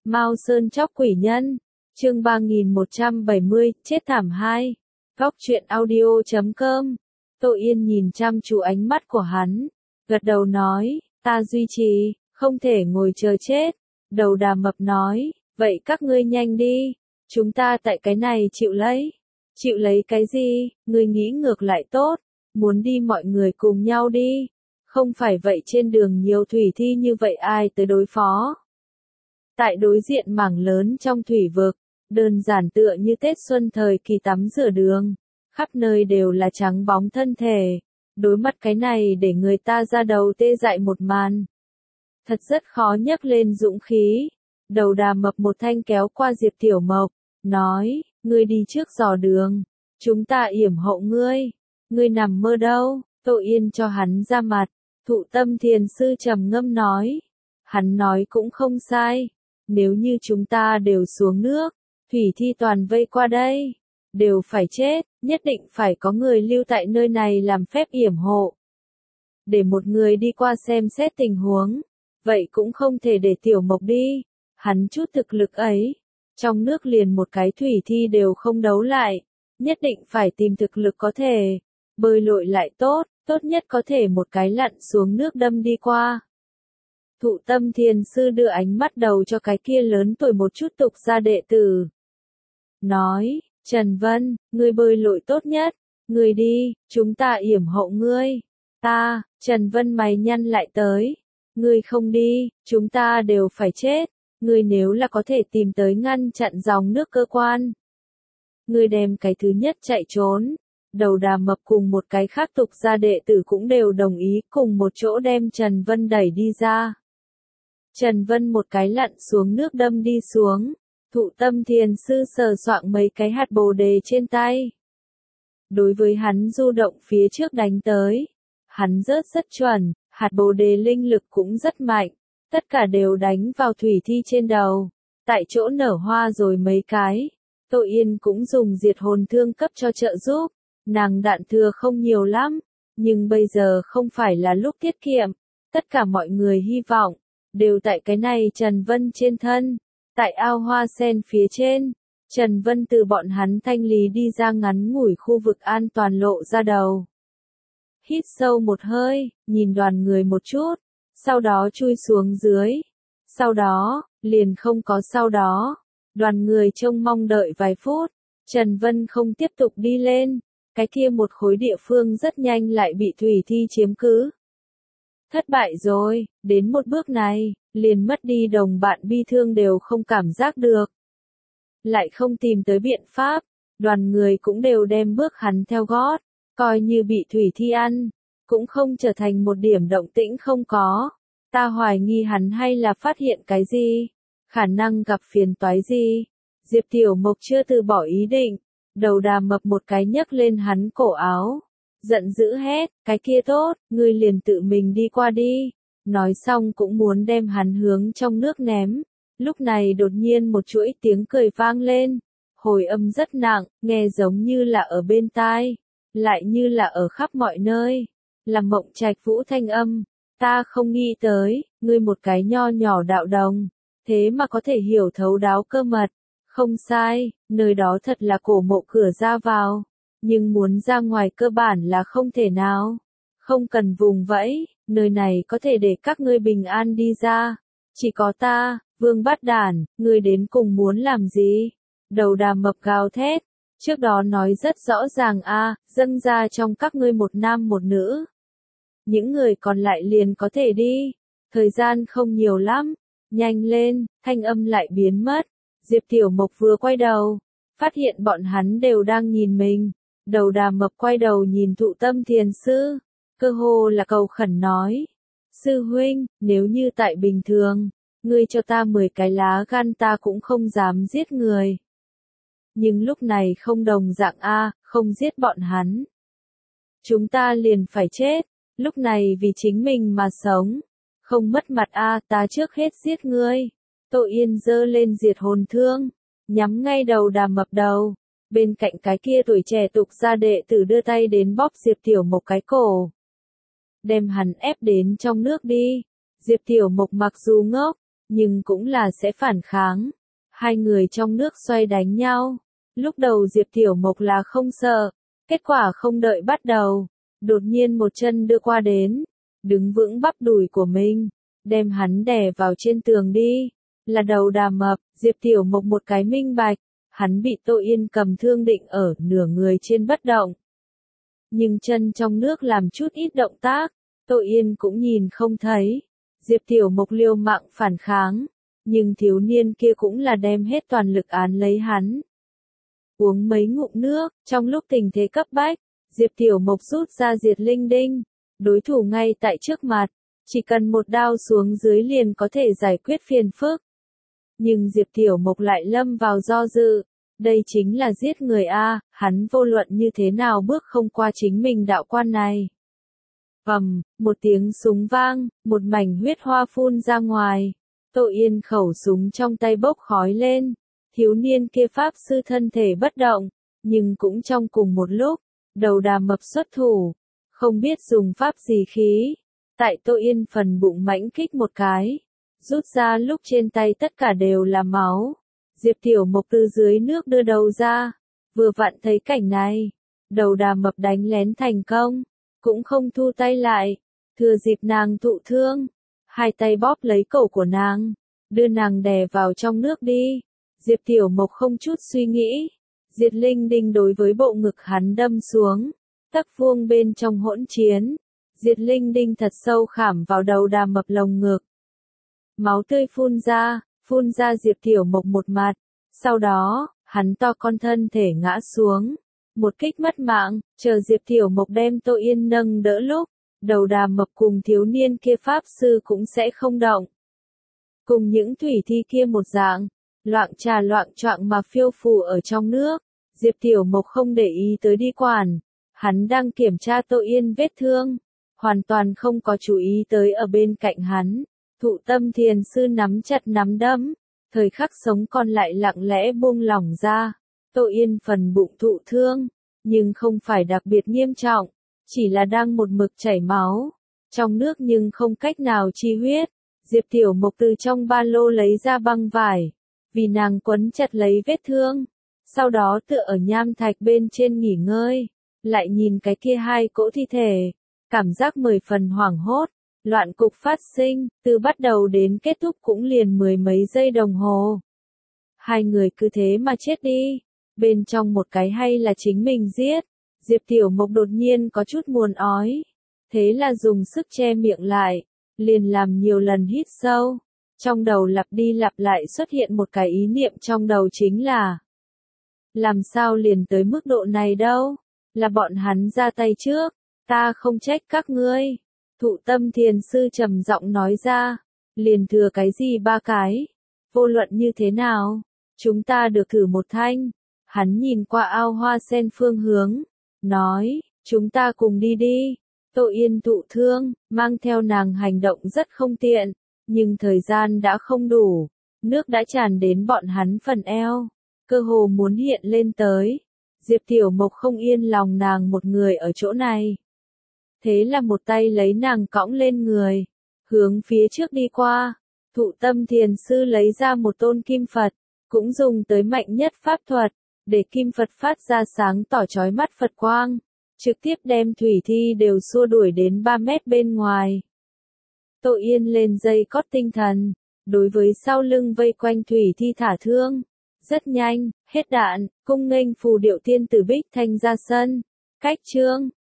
Mao Sơn chóc quỷ nhân, chương 3170, chết thảm 2. Góc truyện audio.com. Tô Yên nhìn chăm chú ánh mắt của hắn, gật đầu nói, ta duy trì, không thể ngồi chờ chết. Đầu Đà Mập nói, vậy các ngươi nhanh đi, chúng ta tại cái này chịu lấy. Chịu lấy cái gì, ngươi nghĩ ngược lại tốt, muốn đi mọi người cùng nhau đi. Không phải vậy trên đường nhiều thủy thi như vậy ai tới đối phó. Tại đối diện mảng lớn trong thủy vực, đơn giản tựa như Tết Xuân thời kỳ tắm rửa đường, khắp nơi đều là trắng bóng thân thể, đối mặt cái này để người ta ra đầu tê dại một màn. Thật rất khó nhấc lên dũng khí. Đầu Đà Mập một thanh kéo qua Diệp Tiểu Mộc, nói, ngươi đi trước dò đường, chúng ta yểm hộ ngươi. Ngươi nằm mơ đâu? Tô Yên cho hắn ra mặt. Thụ Tâm Thiền Sư trầm ngâm nói, hắn nói cũng không sai, nếu như chúng ta đều xuống nước, thủy thi toàn vây qua đây, đều phải chết, nhất định phải có người lưu tại nơi này làm phép yểm hộ. Để một người đi qua xem xét tình huống, vậy cũng không thể để Tiểu Mộc đi, hắn chút thực lực ấy, trong nước liền một cái thủy thi đều không đấu lại, nhất định phải tìm thực lực có thể, bơi lội lại tốt, tốt nhất có thể một cái lặn xuống nước đâm đi qua. Thụ Tâm Thiền Sư đưa ánh mắt đầu cho cái kia lớn tuổi một chút tục gia đệ tử. Nói, Trần Vân, ngươi bơi lội tốt nhất, ngươi đi, chúng ta yểm hộ ngươi. Ta, Trần Vân mày nhăn lại tới, ngươi không đi, chúng ta đều phải chết, ngươi nếu là có thể tìm tới ngăn chặn dòng nước cơ quan. Ngươi đem cái thứ nhất chạy trốn. Đầu Đà Mập cùng một cái khác tục gia đệ tử cũng đều đồng ý cùng một chỗ đem Trần Vân đẩy đi ra. Trần Vân một cái lặn xuống nước đâm đi xuống, Thụ Tâm Thiền Sư sờ soạng mấy cái hạt bồ đề trên tay. Đối với hắn du động phía trước đánh tới, hắn rớt rất chuẩn, hạt bồ đề linh lực cũng rất mạnh, tất cả đều đánh vào thủy thi trên đầu, tại chỗ nở hoa rồi mấy cái. Tô Yên cũng dùng diệt hồn thương cấp cho trợ giúp. Nàng đạn thừa không nhiều lắm, nhưng bây giờ không phải là lúc tiết kiệm, tất cả mọi người hy vọng, đều tại cái này Trần Vân trên thân, tại ao hoa sen phía trên, Trần Vân từ bọn hắn thanh lý đi ra ngắn ngủi khu vực an toàn lộ ra đầu. Hít sâu một hơi, nhìn đoàn người một chút, sau đó chui xuống dưới, sau đó, liền không có sau đó, đoàn người trông mong đợi vài phút, Trần Vân không tiếp tục đi lên. Cái kia một khối địa phương rất nhanh lại bị thủy thi chiếm cứ. Thất bại rồi, đến một bước này, liền mất đi đồng bạn bi thương đều không cảm giác được. Lại không tìm tới biện pháp, đoàn người cũng đều đem bước hắn theo gót, coi như bị thủy thi ăn, cũng không trở thành một điểm động tĩnh không có. Ta hoài nghi hắn hay là phát hiện cái gì, khả năng gặp phiền toái gì. Diệp Tiểu Mộc chưa từ bỏ ý định. Đầu Đà Mập một cái nhấc lên hắn cổ áo, giận dữ hét, cái kia tốt, ngươi liền tự mình đi qua đi. Nói xong cũng muốn đem hắn hướng trong nước ném. Lúc này đột nhiên một chuỗi tiếng cười vang lên, hồi âm rất nặng, nghe giống như là ở bên tai, lại như là ở khắp mọi nơi. Là Mộng Trạch Vũ thanh âm, ta không nghĩ tới, ngươi một cái nho nhỏ đạo đồng, thế mà có thể hiểu thấu đáo cơ mật. Không sai, nơi đó thật là cổ mộ cửa ra vào, nhưng muốn ra ngoài cơ bản là không thể nào. Không cần vùng vẫy, nơi này có thể để các ngươi bình an đi ra. Chỉ có ta, Vương Bát Đản, ngươi đến cùng muốn làm gì? Đầu Đà Mập gào thét, trước đó nói rất rõ ràng dâng ra trong các ngươi một nam một nữ. Những người còn lại liền có thể đi, thời gian không nhiều lắm, nhanh lên, thanh âm lại biến mất. Diệp Tiểu Mộc vừa quay đầu, phát hiện bọn hắn đều đang nhìn mình. Đầu Đà Mập quay đầu nhìn Thụ Tâm Thiền Sư, cơ hồ là cầu khẩn nói. Sư huynh, nếu như tại bình thường, ngươi cho ta 10 cái lá gan ta cũng không dám giết người. Nhưng lúc này không đồng dạng không giết bọn hắn. Chúng ta liền phải chết, lúc này vì chính mình mà sống. Không mất mặt ta trước hết giết ngươi. Tô Yên giơ lên diệt hồn thương, nhắm ngay đầu Đà Mập đầu. Bên cạnh cái kia tuổi trẻ tục gia đệ tử đưa tay đến bóp Diệp Tiểu Mộc cái cổ. Đem hắn ép đến trong nước đi. Diệp Tiểu Mộc mặc dù ngốc, nhưng cũng là sẽ phản kháng. Hai người trong nước xoay đánh nhau. Lúc đầu Diệp Tiểu Mộc là không sợ, kết quả không đợi bắt đầu, đột nhiên một chân đưa qua đến, đứng vững bắp đùi của mình, đem hắn đè vào trên tường đi. Là Đầu Đà Mập. Diệp Tiểu Mộc một cái minh bạch, hắn bị Tô Yên cầm thương định ở nửa người trên bất động. Nhưng chân trong nước làm chút ít động tác, Tô Yên cũng nhìn không thấy. Diệp Tiểu Mộc liều mạng phản kháng, nhưng thiếu niên kia cũng là đem hết toàn lực án lấy hắn. Uống mấy ngụm nước, trong lúc tình thế cấp bách, Diệp Tiểu Mộc rút ra Diệt Linh Đinh, đối thủ ngay tại trước mặt, chỉ cần một đao xuống dưới liền có thể giải quyết phiền phức. Nhưng Diệp Tiểu Mộc lại lâm vào do dự, đây chính là giết người a, hắn vô luận như thế nào bước không qua chính mình đạo quan này. Một tiếng súng vang, một mảnh huyết hoa phun ra ngoài. Tô Yên khẩu súng trong tay bốc khói lên, thiếu niên kia pháp sư thân thể bất động, nhưng cũng trong cùng một lúc, Đầu Đà Mập xuất thủ, không biết dùng pháp gì khí, tại Tô Yên phần bụng mãnh kích một cái, rút ra lúc trên tay tất cả đều là máu. Diệp Tiểu Mộc từ dưới nước đưa đầu ra, vừa vặn thấy cảnh này, Đầu Đà Mập đánh lén thành công, cũng không thu tay lại, thừa dịp nàng thụ thương, hai tay bóp lấy cổ của nàng, đưa nàng đè vào trong nước đi. Diệp Tiểu Mộc không chút suy nghĩ, Diệt Linh Đinh đối với bộ ngực hắn đâm xuống, tấc vuông bên trong hỗn chiến, Diệt Linh Đinh thật sâu khảm vào Đầu Đà Mập lồng ngực. Máu tươi phun ra Diệp Tiểu Mộc một mặt, sau đó, hắn to con thân thể ngã xuống, một kích mất mạng, chờ Diệp Tiểu Mộc đem Tô Yên nâng đỡ lúc, Đầu Đà Mập cùng thiếu niên kia pháp sư cũng sẽ không động. Cùng những thủy thi kia một dạng, loạng choạng mà phiêu phù ở trong nước, Diệp Tiểu Mộc không để ý tới đi quản, hắn đang kiểm tra Tô Yên vết thương, hoàn toàn không có chú ý tới ở bên cạnh hắn. Thụ Tâm Thiền Sư nắm chặt nắm đấm, thời khắc sống còn lại lặng lẽ buông lỏng ra. Tô Yên phần bụng thụ thương, nhưng không phải đặc biệt nghiêm trọng, chỉ là đang một mực chảy máu, trong nước nhưng không cách nào chi huyết. Diệp Tiểu Mộc từ trong ba lô lấy ra băng vải, vì nàng quấn chặt lấy vết thương, sau đó tựa ở nham thạch bên trên nghỉ ngơi, lại nhìn cái kia hai cỗ thi thể, cảm giác 10 phần hoảng hốt. Loạn cục phát sinh, từ bắt đầu đến kết thúc cũng liền 10 mấy giây đồng hồ. Hai người cứ thế mà chết đi, bên trong một cái hay là chính mình giết. Diệp Tiểu Mộc đột nhiên có chút buồn ói, thế là dùng sức che miệng lại, liền làm nhiều lần hít sâu. Trong đầu lặp đi lặp lại xuất hiện một cái ý niệm trong đầu chính là: làm sao liền tới mức độ này đâu, là bọn hắn ra tay trước, ta không trách các ngươi. Thụ Tâm Thiền Sư trầm giọng nói ra, liền thừa cái gì ba cái, vô luận như thế nào, chúng ta được thử một thanh. Hắn nhìn qua ao hoa sen phương hướng, nói, chúng ta cùng đi đi. Tô Yên thụ thương, mang theo nàng hành động rất không tiện, nhưng thời gian đã không đủ, nước đã tràn đến bọn hắn phần eo, cơ hồ muốn hiện lên tới. Diệp Tiểu Mộc không yên lòng nàng một người ở chỗ này. Thế là một tay lấy nàng cõng lên người, hướng phía trước đi qua. Thụ Tâm Thiền Sư lấy ra một tôn kim Phật, cũng dùng tới mạnh nhất pháp thuật, để kim Phật phát ra sáng tỏ chói mắt Phật quang, trực tiếp đem thủy thi đều xua đuổi đến 3 mét bên ngoài. Tô Yên lên dây cót tinh thần, đối với sau lưng vây quanh thủy thi thả thương. Rất nhanh, hết đạn, cung nghênh phù điệu tiên tử Bích Thanh ra sân. Cách chương